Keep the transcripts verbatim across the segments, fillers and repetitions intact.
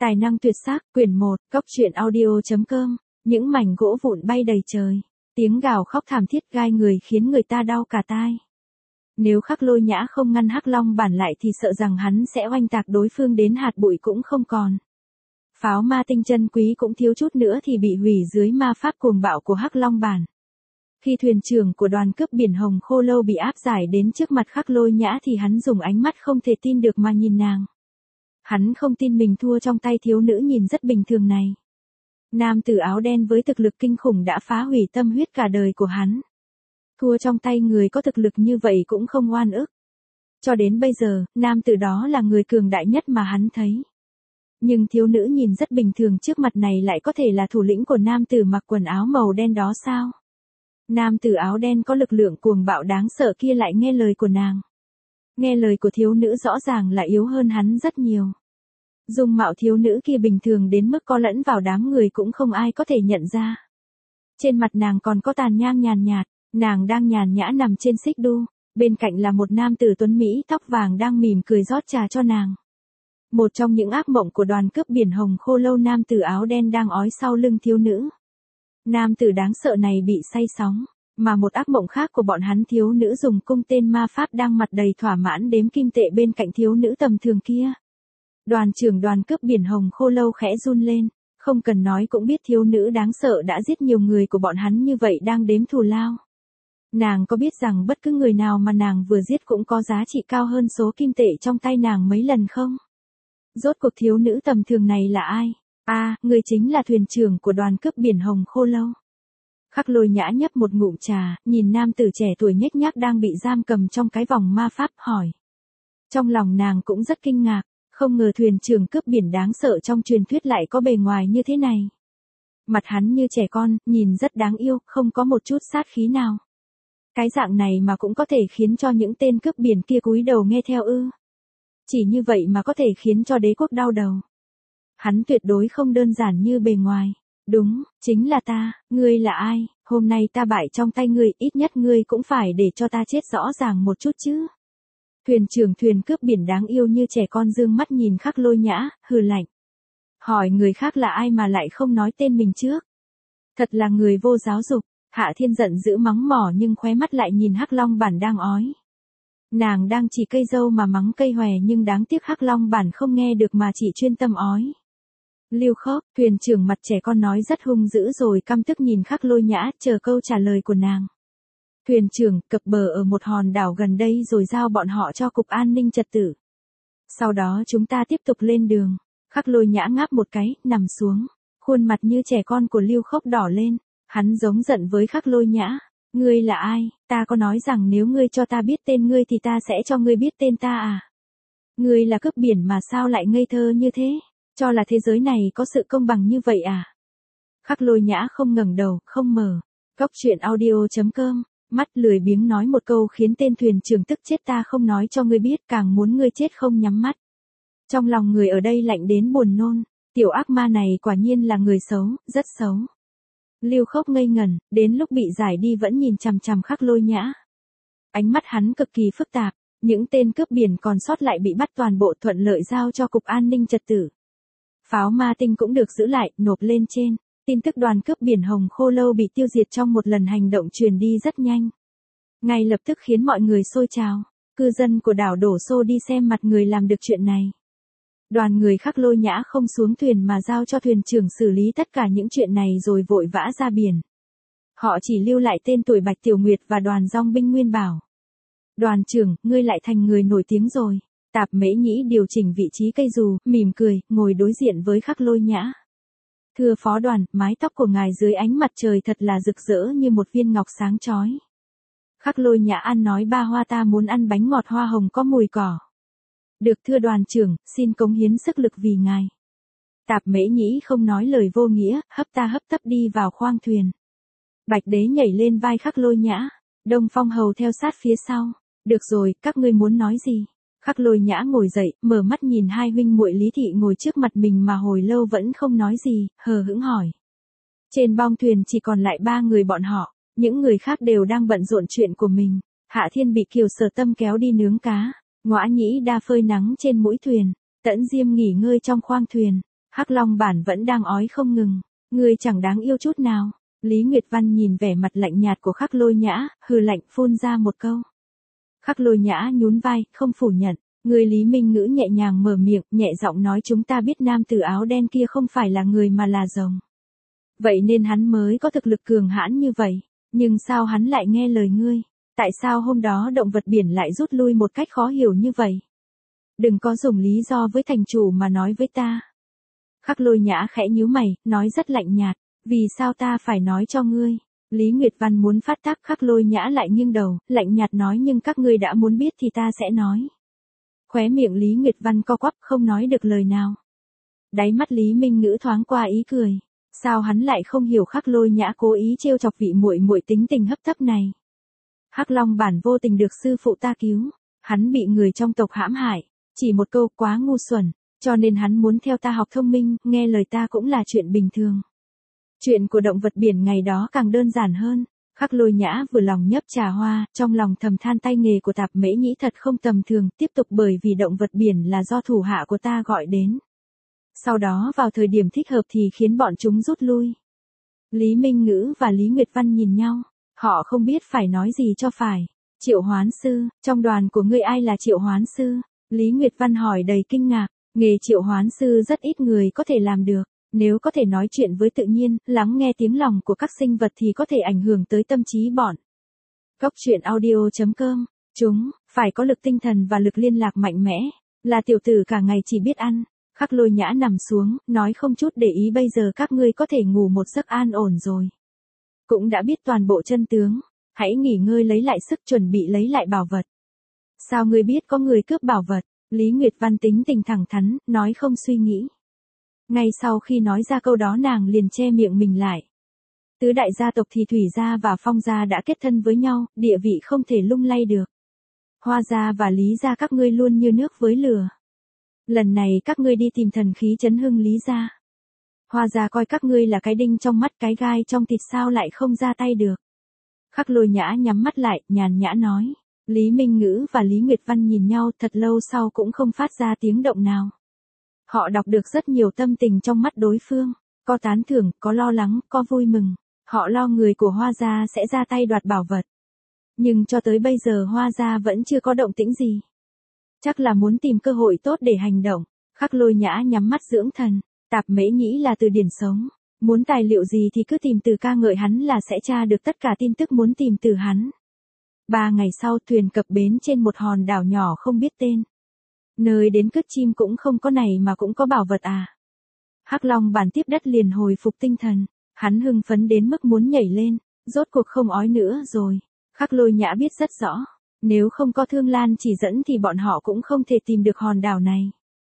Tài năng tuyệt sắc, quyển một, cốc truyện audio chấm com, những mảnh gỗ vụn bay đầy trời, tiếng gào khóc thảm thiết gai người khiến người ta đau cả tai. Nếu Khắc Lôi Nhã không ngăn Hắc Long Bản lại thì sợ rằng hắn sẽ oanh tạc đối phương đến hạt bụi cũng không còn. Pháo ma tinh chân quý cũng thiếu chút nữa thì bị hủy dưới ma pháp cuồng bạo của Hắc Long Bản. Khi thuyền trưởng của đoàn cướp biển Hồng Khô Lâu bị áp giải đến trước mặt Khắc Lôi Nhã thì hắn dùng ánh mắt không thể tin được mà nhìn nàng. Hắn không tin mình thua trong tay thiếu nữ nhìn rất bình thường này. Nam tử áo đen với thực lực kinh khủng đã phá hủy tâm huyết cả đời của hắn. Thua trong tay người có thực lực như vậy cũng không oan ức. Cho đến bây giờ, nam tử đó là người cường đại nhất mà hắn thấy. Nhưng thiếu nữ nhìn rất bình thường trước mặt này lại có thể là thủ lĩnh của nam tử mặc quần áo màu đen đó sao? Nam tử áo đen có lực lượng cuồng bạo đáng sợ kia lại nghe lời của nàng. Nghe lời của thiếu nữ rõ ràng là yếu hơn hắn rất nhiều. Dung mạo thiếu nữ kia bình thường đến mức có lẫn vào đám người cũng không ai có thể nhận ra. Trên mặt nàng còn có tàn nhang nhàn nhạt, nàng đang nhàn nhã nằm trên xích đu, bên cạnh là một nam tử tuấn Mỹ tóc vàng đang mỉm cười rót trà cho nàng. Một trong những ác mộng của đoàn cướp biển Hồng Khô Lâu nam tử áo đen đang ói sau lưng thiếu nữ. Nam tử đáng sợ này bị say sóng, mà một ác mộng khác của bọn hắn thiếu nữ dùng cung tên ma pháp đang mặt đầy thỏa mãn đếm kim tệ bên cạnh thiếu nữ tầm thường kia. Đoàn trưởng đoàn cướp biển Hồng Khô Lâu khẽ run lên, không cần nói cũng biết thiếu nữ đáng sợ đã giết nhiều người của bọn hắn như vậy đang đếm thù lao. Nàng có biết rằng bất cứ người nào mà nàng vừa giết cũng có giá trị cao hơn số kim tệ trong tay nàng mấy lần không? Rốt cuộc thiếu nữ tầm thường này là ai? A, à, người chính là thuyền trưởng của đoàn cướp biển Hồng Khô Lâu. Khắc Lôi Nhã nhấp một ngụm trà, nhìn nam tử trẻ tuổi nhếch nhác đang bị giam cầm trong cái vòng ma pháp hỏi. Trong lòng nàng cũng rất kinh ngạc, không ngờ thuyền trưởng cướp biển đáng sợ trong truyền thuyết lại có bề ngoài như thế này. Mặt hắn như trẻ con, nhìn rất đáng yêu, không có một chút sát khí nào. Cái dạng này mà cũng có thể khiến cho những tên cướp biển kia cúi đầu nghe theo ư? Chỉ như vậy mà có thể khiến cho đế quốc đau đầu. Hắn tuyệt đối không đơn giản như bề ngoài. Đúng, chính là ta, ngươi là ai, hôm nay ta bại trong tay ngươi, ít nhất ngươi cũng phải để cho ta chết rõ ràng một chút chứ. Thuyền trưởng thuyền cướp biển đáng yêu như trẻ con dương mắt nhìn Khắc Lôi Nhã, hừ lạnh. Hỏi người khác là ai mà lại không nói tên mình trước. Thật là người vô giáo dục, Hạ Thiên giận dữ mắng mỏ nhưng khóe mắt lại nhìn Hắc Long Bản đang ói. Nàng đang chỉ cây dâu mà mắng cây hòe nhưng đáng tiếc Hắc Long Bản không nghe được mà chỉ chuyên tâm ói. Lưu Khốc, thuyền trưởng mặt trẻ con nói rất hung dữ rồi căm tức nhìn Khắc Lôi Nhã chờ câu trả lời của nàng. Thuyền trưởng, cập bờ ở một hòn đảo gần đây rồi giao bọn họ cho cục an ninh trật tự. Sau đó chúng ta tiếp tục lên đường. Khắc Lôi Nhã ngáp một cái, nằm xuống. Khuôn mặt như trẻ con của Lưu Khốc đỏ lên. Hắn giống giận với Khắc Lôi Nhã. Ngươi là ai? Ta có nói rằng nếu ngươi cho ta biết tên ngươi thì ta sẽ cho ngươi biết tên ta à? Ngươi là cướp biển mà sao lại ngây thơ như thế? Cho là thế giới này có sự công bằng như vậy à? Khắc Lôi Nhã không ngẩng đầu, không mở. Cốc truyện audio chấm com, mắt lười biếng nói một câu khiến tên thuyền trưởng tức chết ta không nói cho ngươi biết càng muốn ngươi chết không nhắm mắt. Trong lòng người ở đây lạnh đến buồn nôn, tiểu ác ma này quả nhiên là người xấu, rất xấu. Lưu Khốc ngây ngẩn, đến lúc bị giải đi vẫn nhìn chằm chằm Khắc Lôi Nhã. Ánh mắt hắn cực kỳ phức tạp, những tên cướp biển còn sót lại bị bắt toàn bộ thuận lợi giao cho cục an ninh trật tự. Pháo ma tinh cũng được giữ lại, nộp lên trên. Tin tức đoàn cướp biển Hồng Khô Lâu bị tiêu diệt trong một lần hành động truyền đi rất nhanh. Ngay lập tức khiến mọi người xôi trào. Cư dân của đảo đổ xô đi xem mặt người làm được chuyện này. Đoàn người Khắc Lôi Nhã không xuống thuyền mà giao cho thuyền trưởng xử lý tất cả những chuyện này rồi vội vã ra biển. Họ chỉ lưu lại tên tuổi Bạch Tiểu Nguyệt và đoàn dong binh Nguyên Bảo. Đoàn trưởng, ngươi lại thành người nổi tiếng rồi. Tạp Mễ Nhĩ điều chỉnh vị trí cây dù, mỉm cười, ngồi đối diện với Khắc Lôi Nhã. Thưa phó đoàn, mái tóc của ngài dưới ánh mặt trời thật là rực rỡ như một viên ngọc sáng chói. Khắc Lôi Nhã ăn nói ba hoa ta muốn ăn bánh ngọt hoa hồng có mùi cỏ. Được thưa đoàn trưởng, xin cống hiến sức lực vì ngài. Tạp Mễ Nhĩ không nói lời vô nghĩa, hấp ta hấp tấp đi vào khoang thuyền. Bạch Đế nhảy lên vai Khắc Lôi Nhã, Đông Phong Hầu theo sát phía sau. Được rồi, các ngươi muốn nói gì? Khắc Lôi Nhã ngồi dậy, mở mắt nhìn hai huynh muội Lý Thị ngồi trước mặt mình mà hồi lâu vẫn không nói gì, hờ hững hỏi. Trên bong thuyền chỉ còn lại ba người bọn họ, những người khác đều đang bận rộn chuyện của mình. Hạ Thiên bị Kiều Sở Tâm kéo đi nướng cá, Ngõa Nhĩ Đa phơi nắng trên mũi thuyền, Tẫn Diêm nghỉ ngơi trong khoang thuyền. Hắc Long Bản vẫn đang ói không ngừng. Ngươi chẳng đáng yêu chút nào. Lý Nguyệt Văn nhìn vẻ mặt lạnh nhạt của Khắc Lôi Nhã, hừ lạnh phun ra một câu. Khắc Lôi Nhã nhún vai, không phủ nhận. Người Lý Minh Ngữ nhẹ nhàng mở miệng, nhẹ giọng nói chúng ta biết nam tử áo đen kia không phải là người mà là rồng. Vậy nên hắn mới có thực lực cường hãn như vậy. Nhưng sao hắn lại nghe lời ngươi? Tại sao hôm đó động vật biển lại rút lui một cách khó hiểu như vậy? Đừng có dùng lý do với thành chủ mà nói với ta. Khắc Lôi Nhã khẽ nhíu mày, nói rất lạnh nhạt. Vì sao ta phải nói cho ngươi? Lý Nguyệt Văn muốn phát tác. Khắc Lôi Nhã lại nghiêng đầu, lạnh nhạt nói nhưng các ngươi đã muốn biết thì ta sẽ nói. Khóe miệng Lý Nguyệt Văn co quắp không nói được lời nào. Đáy mắt Lý Minh Ngữ thoáng qua ý cười. Sao hắn lại không hiểu Khắc Lôi Nhã cố ý trêu chọc vị muội muội tính tình hấp tấp này? Hắc Long Bản vô tình được sư phụ ta cứu, hắn bị người trong tộc hãm hại, chỉ một câu quá ngu xuẩn, cho nên hắn muốn theo ta học thông minh, nghe lời ta cũng là chuyện bình thường. Chuyện của động vật biển ngày đó càng đơn giản hơn. Khắc Lôi Nhã vừa lòng nhấp trà hoa, trong lòng thầm than tay nghề của Tạp Mễ Nhĩ thật không tầm thường, tiếp tục bởi vì động vật biển là do thủ hạ của ta gọi đến. Sau đó vào thời điểm thích hợp thì khiến bọn chúng rút lui. Lý Minh Ngữ và Lý Nguyệt Văn nhìn nhau, họ không biết phải nói gì cho phải. Triệu Hoán Sư, trong đoàn của ngươi ai là Triệu Hoán Sư? Lý Nguyệt Văn hỏi đầy kinh ngạc, nghề Triệu Hoán Sư rất ít người có thể làm được. Nếu có thể nói chuyện với tự nhiên, lắng nghe tiếng lòng của các sinh vật thì có thể ảnh hưởng tới tâm trí bọn. Góc truyện audio chấm com, chúng, phải có lực tinh thần và lực liên lạc mạnh mẽ, là tiểu tử cả ngày chỉ biết ăn. Khắc Lôi Nhã nằm xuống, nói không chút để ý bây giờ các ngươi có thể ngủ một giấc an ổn rồi. Cũng đã biết toàn bộ chân tướng, hãy nghỉ ngơi lấy lại sức chuẩn bị lấy lại bảo vật. Sao ngươi biết có người cướp bảo vật? Lý Nguyệt Văn tính tình thẳng thắn, nói không suy nghĩ. Ngay sau khi nói ra câu đó nàng liền che miệng mình lại. Tứ đại gia tộc thì Thủy gia và Phong gia đã kết thân với nhau, địa vị không thể lung lay được. Hoa gia và Lý gia các ngươi luôn như nước với lửa. Lần này các ngươi đi tìm thần khí chấn hưng Lý gia. Hoa gia coi các ngươi là cái đinh trong mắt cái gai trong thịt sao lại không ra tay được. Khắc Lôi Nhã nhắm mắt lại, nhàn nhã nói. Lý Minh Ngữ và Lý Nguyệt Văn nhìn nhau thật lâu sau cũng không phát ra tiếng động nào. Họ đọc được rất nhiều tâm tình trong mắt đối phương, có tán thưởng, có lo lắng, có vui mừng. Họ lo người của Hoa gia sẽ ra tay đoạt bảo vật. Nhưng cho tới bây giờ Hoa gia vẫn chưa có động tĩnh gì. Chắc là muốn tìm cơ hội tốt để hành động. Khắc Lôi Nhã nhắm mắt dưỡng thần. Tạp Mễ Nhĩ là từ điển sống. Muốn tài liệu gì thì cứ tìm từ ca ngợi hắn là sẽ tra được tất cả tin tức muốn tìm từ hắn. Ba ngày sau thuyền cập bến trên một hòn đảo nhỏ không biết tên. Nơi đến cất chim cũng không có này mà cũng có bảo vật à. Hắc Long Bản tiếp đất liền hồi phục tinh thần. Hắn hưng phấn đến mức muốn nhảy lên. Rốt cuộc không ói nữa rồi. Khắc Lôi Nhã biết rất rõ. Nếu không có Thương Lan chỉ dẫn thì bọn họ cũng không thể tìm được hòn đảo này.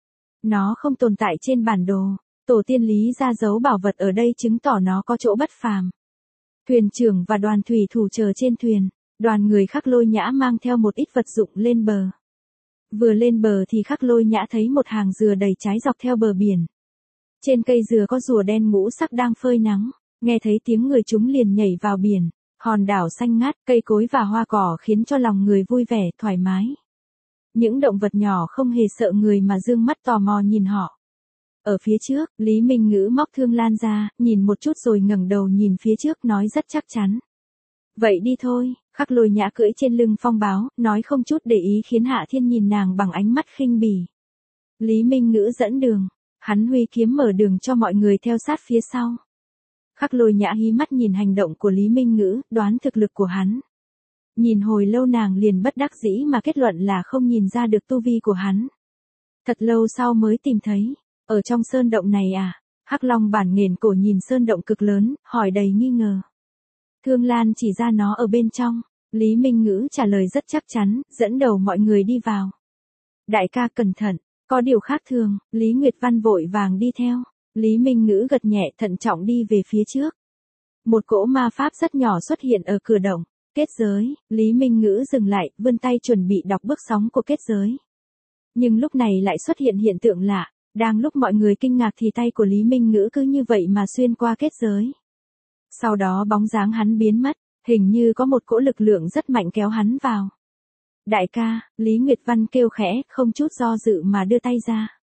Nó không tồn tại trên bản đồ. Tổ tiên Lý ra giấu bảo vật ở đây chứng tỏ nó có chỗ bất phàm. Thuyền trưởng và đoàn thủy thủ chờ trên thuyền. Đoàn người Khắc Lôi Nhã mang theo một ít vật dụng lên bờ. Vừa lên bờ thì Khắc Lôi Nhã thấy một hàng dừa đầy trái dọc theo bờ biển. Trên cây dừa có rùa đen ngũ sắc đang phơi nắng. Nghe thấy tiếng người chúng liền nhảy vào biển. Hòn đảo xanh ngát, cây cối và hoa cỏ khiến cho lòng người vui vẻ, thoải mái. Những động vật nhỏ không hề sợ người mà dương mắt tò mò nhìn họ. Ở phía trước, Lý Minh Ngữ móc Thương Lan ra, nhìn một chút rồi ngẩng đầu nhìn phía trước nói rất chắc chắn. Vậy đi thôi, Khắc Lôi Nhã cưỡi trên lưng Phong Báo, nói không chút để ý khiến Hạ Thiên nhìn nàng bằng ánh mắt khinh bỉ. Lý Minh Ngữ dẫn đường, hắn huy kiếm mở đường cho mọi người theo sát phía sau. Khắc Lôi Nhã hí mắt nhìn hành động của Lý Minh Ngữ, đoán thực lực của hắn. Nhìn hồi lâu nàng liền bất đắc dĩ mà kết luận là không nhìn ra được tu vi của hắn. Thật lâu sau mới tìm thấy, ở trong sơn động này à? Hắc Long Bản nghển cổ nhìn sơn động cực lớn, hỏi đầy nghi ngờ. Thương Lan chỉ ra nó ở bên trong, Lý Minh Ngữ trả lời rất chắc chắn, dẫn đầu mọi người đi vào. Đại ca cẩn thận, có điều khác thường, Lý Nguyệt Văn vội vàng đi theo. Lý Minh Ngữ gật nhẹ thận trọng đi về phía trước. Một cỗ ma pháp rất nhỏ xuất hiện ở cửa động. Kết giới, Lý Minh Ngữ dừng lại, vươn tay chuẩn bị đọc bước sóng của kết giới. Nhưng lúc này lại xuất hiện hiện tượng lạ, đang lúc mọi người kinh ngạc thì tay của Lý Minh Ngữ cứ như vậy mà xuyên qua kết giới. Sau đó bóng dáng hắn biến mất, hình như có một cỗ lực lượng rất mạnh kéo hắn vào. Đại ca, Lý Nguyệt Văn kêu khẽ, không chút do dự mà đưa tay ra.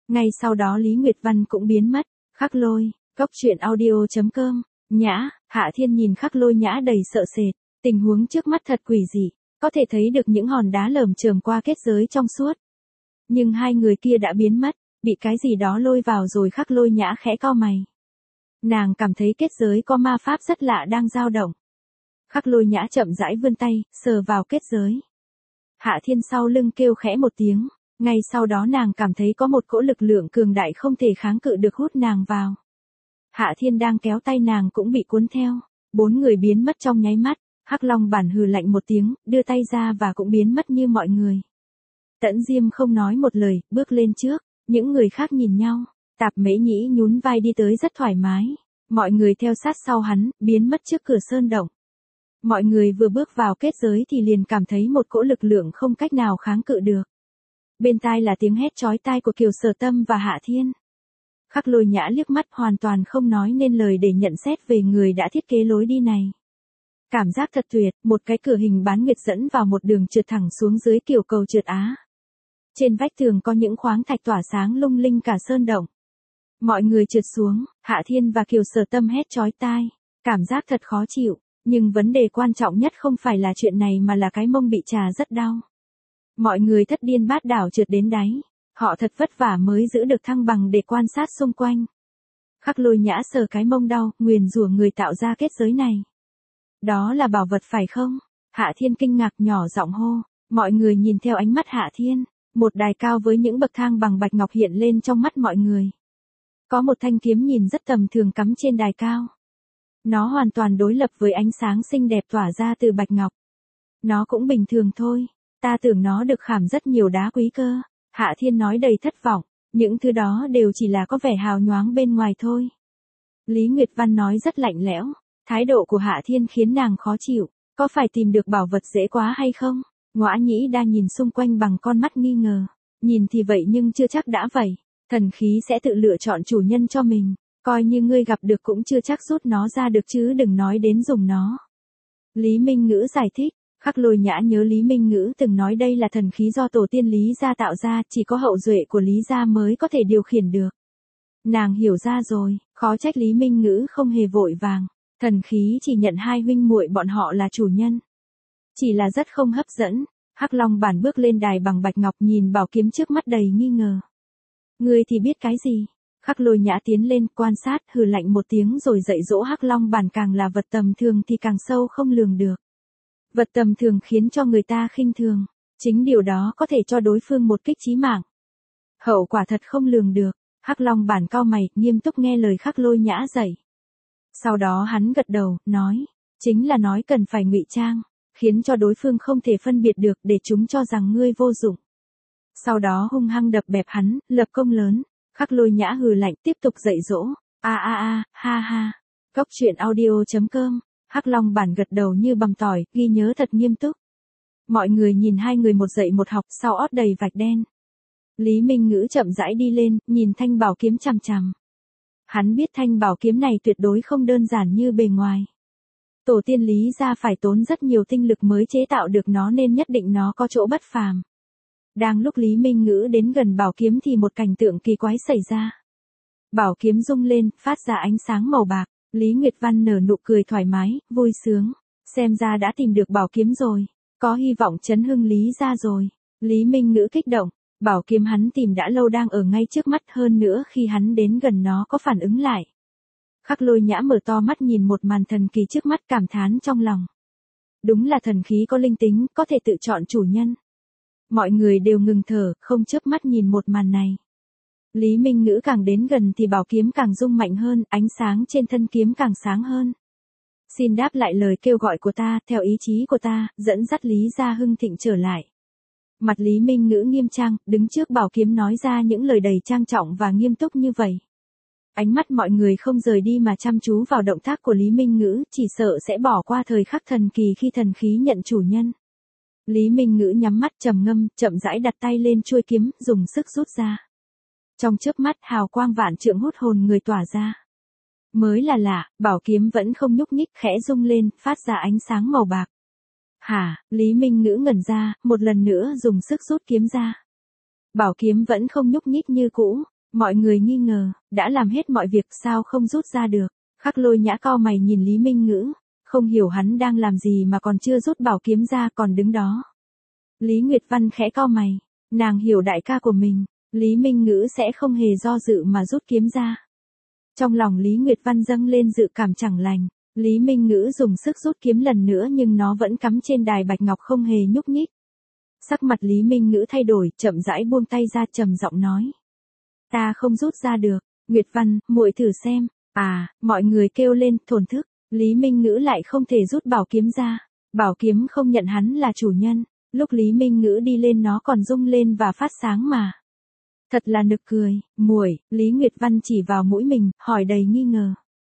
Ngay sau đó Lý Nguyệt Văn cũng biến mất. Khắc Lôi, Cốc Truyện Audio chấm com. Nhã, Hạ Thiên nhìn Khắc Lôi Nhã đầy sợ sệt, tình huống trước mắt thật quỷ dị, có thể thấy được những hòn đá lởm chởm qua kết giới trong suốt. Nhưng hai người kia đã biến mất, bị cái gì đó lôi vào rồi. Khắc Lôi Nhã khẽ cau mày. Nàng cảm thấy kết giới có ma pháp rất lạ đang dao động. Khắc Lôi Nhã chậm rãi vươn tay, sờ vào kết giới. Hạ Thiên sau lưng kêu khẽ một tiếng, ngay sau đó nàng cảm thấy có một cỗ lực lượng cường đại không thể kháng cự được hút nàng vào. Hạ Thiên đang kéo tay nàng cũng bị cuốn theo, bốn người biến mất trong nháy mắt. Hắc Long Bản hừ lạnh một tiếng, đưa tay ra và cũng biến mất như mọi người. Tẫn Diêm không nói một lời, bước lên trước, những người khác nhìn nhau, Tạp Mễ Nhĩ nhún vai đi tới rất thoải mái, mọi người theo sát sau hắn, biến mất trước cửa sơn động. Mọi người vừa bước vào kết giới thì liền cảm thấy một cỗ lực lượng không cách nào kháng cự được. Bên tai là tiếng hét chói tai của Kiều Sở Tâm và Hạ Thiên. Khắc Lôi Nhã liếc mắt hoàn toàn không nói nên lời để nhận xét về người đã thiết kế lối đi này. Cảm giác thật tuyệt, một cái cửa hình bán nguyệt dẫn vào một đường trượt thẳng xuống dưới kiểu cầu trượt Á. Trên vách tường có những khoáng thạch tỏa sáng lung linh cả sơn động. Mọi người trượt xuống, Hạ Thiên và Kiều Sở Tâm hét chói tai, cảm giác thật khó chịu, nhưng vấn đề quan trọng nhất không phải là chuyện này mà là cái mông bị trà rất đau. Mọi người thất điên bát đảo trượt đến đáy, họ thật vất vả mới giữ được thăng bằng để quan sát xung quanh. Khắc Lôi Nhã sờ cái mông đau, nguyền rủa người tạo ra kết giới này. Đó là bảo vật phải không? Hạ Thiên kinh ngạc nhỏ giọng hô, mọi người nhìn theo ánh mắt Hạ Thiên, một đài cao với những bậc thang bằng bạch ngọc hiện lên trong mắt mọi người. Có một thanh kiếm nhìn rất tầm thường cắm trên đài cao. Nó hoàn toàn đối lập với ánh sáng xinh đẹp tỏa ra từ bạch ngọc. Nó cũng bình thường thôi, ta tưởng nó được khảm rất nhiều đá quý cơ. Hạ Thiên nói đầy thất vọng, những thứ đó đều chỉ là có vẻ hào nhoáng bên ngoài thôi. Lý Nguyệt Văn nói rất lạnh lẽo, thái độ của Hạ Thiên khiến nàng khó chịu, có phải tìm được bảo vật dễ quá hay không? Ngõa Nhĩ đang nhìn xung quanh bằng con mắt nghi ngờ, nhìn thì vậy nhưng chưa chắc đã vậy, thần khí sẽ tự lựa chọn chủ nhân cho mình, coi như ngươi gặp được cũng chưa chắc rút nó ra được chứ đừng nói đến dùng nó. Lý Minh Ngữ giải thích. Khắc Lôi Nhã nhớ Lý Minh Ngữ từng nói đây là thần khí do tổ tiên Lý gia tạo ra, chỉ có hậu duệ của Lý gia mới có thể điều khiển được. Nàng hiểu ra rồi, khó trách Lý Minh Ngữ không hề vội vàng, thần khí chỉ nhận hai huynh muội bọn họ là chủ nhân. Chỉ là rất không hấp dẫn. Hắc Long Bản bước lên đài bằng bạch ngọc nhìn bảo kiếm trước mắt đầy nghi ngờ. Ngươi thì biết cái gì? Khắc Lôi Nhã tiến lên quan sát, hừ lạnh một tiếng rồi dạy dỗ Hắc Long Bản càng là vật tầm thường thì càng sâu không lường được. Vật tầm thường khiến cho người ta khinh thường, chính điều đó có thể cho đối phương một kích chí mạng. Hậu quả thật không lường được. Hắc Long Bản cau mày, nghiêm túc nghe lời Khắc Lôi Nhã dạy. Sau đó hắn gật đầu, nói, chính là nói cần phải ngụy trang, khiến cho đối phương không thể phân biệt được để chúng cho rằng ngươi vô dụng. Sau đó hung hăng đập bẹp hắn, lập công lớn. Khắc Lôi Nhã hừ lạnh tiếp tục dạy dỗ. A a a, ha ha. Cốc Truyện Audio chấm com. Hắc Long Bản gật đầu như bằm tỏi, ghi nhớ thật nghiêm túc. Mọi người nhìn hai người một dạy một học, sau ót đầy vạch đen. Lý Minh Ngữ chậm rãi đi lên, nhìn thanh bảo kiếm chằm chằm. Hắn biết thanh bảo kiếm này tuyệt đối không đơn giản như bề ngoài. Tổ tiên Lý gia phải tốn rất nhiều tinh lực mới chế tạo được nó nên nhất định nó có chỗ bất phàm. Đang lúc Lý Minh Ngữ đến gần bảo kiếm thì một cảnh tượng kỳ quái xảy ra. Bảo kiếm rung lên, phát ra ánh sáng màu bạc. Lý Nguyệt Văn nở nụ cười thoải mái, vui sướng. Xem ra đã tìm được bảo kiếm rồi. Có hy vọng chấn hưng Lý gia rồi. Lý Minh Ngữ kích động. Bảo kiếm hắn tìm đã lâu đang ở ngay trước mắt, hơn nữa khi hắn đến gần nó có phản ứng lại. Khắc Lôi Nhã mở to mắt nhìn một màn thần kỳ trước mắt, cảm thán trong lòng. Đúng là thần khí có linh tính, có thể tự chọn chủ nhân. Mọi người đều ngừng thở, không chớp mắt nhìn một màn này. Lý Minh Ngữ càng đến gần thì bảo kiếm càng rung mạnh hơn, ánh sáng trên thân kiếm càng sáng hơn. Xin đáp lại lời kêu gọi của ta, theo ý chí của ta, dẫn dắt Lý gia hưng thịnh trở lại. Mặt Lý Minh Ngữ nghiêm trang, đứng trước bảo kiếm nói ra những lời đầy trang trọng và nghiêm túc như vậy. Ánh mắt mọi người không rời đi mà chăm chú vào động tác của Lý Minh Ngữ, chỉ sợ sẽ bỏ qua thời khắc thần kỳ khi thần khí nhận chủ nhân. Lý Minh Ngữ nhắm mắt trầm ngâm, chậm rãi đặt tay lên chuôi kiếm, dùng sức rút ra. Trong chớp mắt hào quang vạn trượng hút hồn người tỏa ra. Mới là lạ, bảo kiếm vẫn không nhúc nhích, khẽ rung lên, phát ra ánh sáng màu bạc. Hả, Lý Minh Ngữ ngẩn ra, một lần nữa dùng sức rút kiếm ra. Bảo kiếm vẫn không nhúc nhích như cũ, Mọi người nghi ngờ, đã làm hết mọi việc sao không rút ra được. Khắc Lôi Nhã cau mày nhìn Lý Minh Ngữ, không hiểu hắn đang làm gì mà còn chưa rút bảo kiếm ra còn đứng đó. Lý Nguyệt Văn khẽ cau mày, nàng hiểu đại ca của mình, Lý Minh Ngữ sẽ không hề do dự mà rút kiếm ra. Trong lòng Lý Nguyệt Văn dâng lên dự cảm chẳng lành, Lý Minh Ngữ dùng sức rút kiếm lần nữa nhưng nó vẫn cắm trên đài bạch ngọc không hề nhúc nhích. Sắc mặt Lý Minh Ngữ thay đổi, chậm rãi buông tay ra trầm giọng nói. Ta không rút ra được, Nguyệt Văn, muội thử xem. À, mọi người kêu lên, thổn thức, Lý Minh Ngữ lại không thể rút bảo kiếm ra. Bảo kiếm không nhận hắn là chủ nhân, lúc Lý Minh Ngữ đi lên nó còn rung lên và phát sáng mà. Thật là nực cười, muội, Lý Nguyệt Văn chỉ vào mũi mình, hỏi đầy nghi ngờ.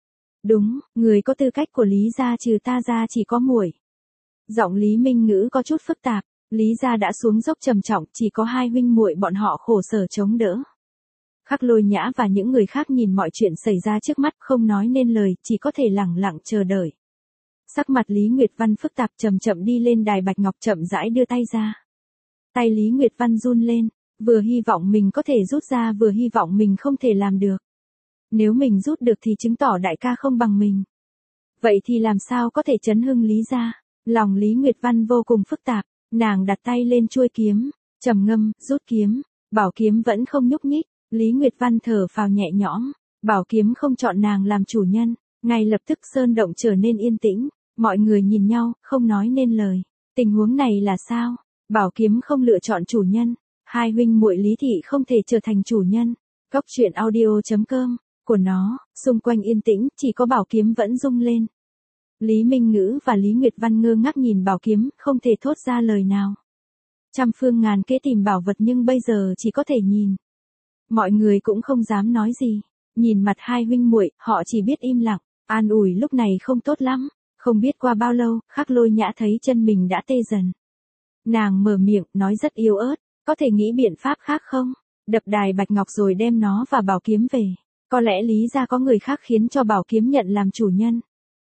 Đúng, người có tư cách của Lý gia trừ ta ra chỉ có muội. Giọng Lý Minh Ngữ có chút phức tạp, Lý gia đã xuống dốc trầm trọng, chỉ có hai huynh muội bọn họ khổ sở chống đỡ. Khắc Lôi Nhã và những người khác nhìn mọi chuyện xảy ra trước mắt không nói nên lời, chỉ có thể lẳng lặng chờ đợi. Sắc mặt Lý Nguyệt Văn phức tạp chậm chậm đi lên đài bạch ngọc chậm rãi đưa tay ra. Tay Lý Nguyệt Văn run lên, vừa hy vọng mình có thể rút ra vừa hy vọng mình không thể làm được. Nếu mình rút được thì chứng tỏ đại ca không bằng mình. Vậy thì làm sao có thể chấn hưng Lý gia? Lòng Lý Nguyệt Văn vô cùng phức tạp, nàng đặt tay lên chuôi kiếm, trầm ngâm, rút kiếm, bảo kiếm vẫn không nhúc nhích. Lý Nguyệt Văn thở phào nhẹ nhõm, bảo kiếm không chọn nàng làm chủ nhân, ngay lập tức sơn động trở nên yên tĩnh, mọi người nhìn nhau, không nói nên lời. Tình huống này là sao? Bảo kiếm không lựa chọn chủ nhân, hai huynh muội Lý thị không thể trở thành chủ nhân. Cốc truyện audio chấm com của nó, xung quanh yên tĩnh, chỉ có bảo kiếm vẫn rung lên. Lý Minh Ngữ và Lý Nguyệt Văn ngơ ngác nhìn bảo kiếm, không thể thốt ra lời nào. Trăm phương ngàn kế tìm bảo vật nhưng bây giờ chỉ có thể nhìn. Mọi người cũng không dám nói gì, nhìn mặt hai huynh muội, họ chỉ biết im lặng, an ủi lúc này không tốt lắm, không biết qua bao lâu, Khắc Lôi Nhã thấy chân mình đã tê dần. Nàng mở miệng, nói rất yếu ớt, có thể nghĩ biện pháp khác không? Đập đài bạch ngọc rồi đem nó và bảo kiếm về, có lẽ Lý gia có người khác khiến cho bảo kiếm nhận làm chủ nhân.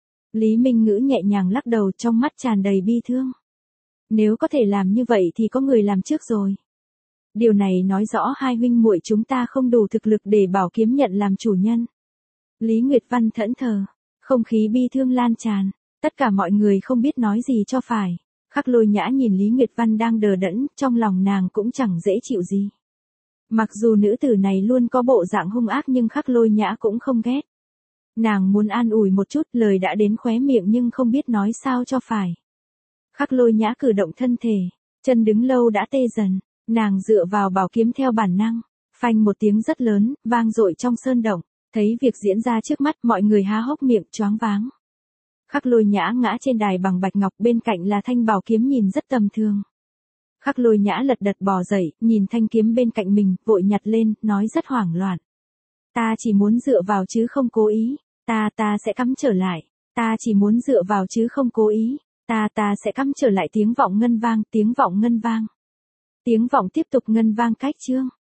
Lý Minh Ngữ nhẹ nhàng lắc đầu trong mắt tràn đầy bi thương. Nếu có thể làm như vậy thì có người làm trước rồi. Điều này nói rõ hai huynh muội chúng ta không đủ thực lực để bảo kiếm nhận làm chủ nhân. Lý Nguyệt Văn thẫn thờ, không khí bi thương lan tràn, tất cả mọi người không biết nói gì cho phải. Khắc Lôi Nhã nhìn Lý Nguyệt Văn đang đờ đẫn, trong lòng nàng cũng chẳng dễ chịu gì. Mặc dù nữ tử này luôn có bộ dạng hung ác nhưng Khắc Lôi Nhã cũng không ghét. Nàng muốn an ủi một chút, lời đã đến khóe miệng nhưng không biết nói sao cho phải. Khắc Lôi Nhã cử động thân thể, chân đứng lâu đã tê dần. Nàng dựa vào bảo kiếm theo bản năng, phanh một tiếng rất lớn, vang dội trong sơn động, thấy việc diễn ra trước mắt mọi người há hốc miệng choáng váng. Khắc Lôi Nhã ngã trên đài bằng bạch ngọc bên cạnh là thanh bảo kiếm nhìn rất tầm thường. Khắc Lôi Nhã lật đật bò dậy, nhìn thanh kiếm bên cạnh mình, vội nhặt lên, nói rất hoảng loạn. Ta chỉ muốn dựa vào chứ không cố ý, ta ta sẽ cắm trở lại, ta chỉ muốn dựa vào chứ không cố ý, ta ta sẽ cắm trở lại tiếng vọng ngân vang, tiếng vọng ngân vang. Tiếng vọng tiếp tục ngân vang cách chương.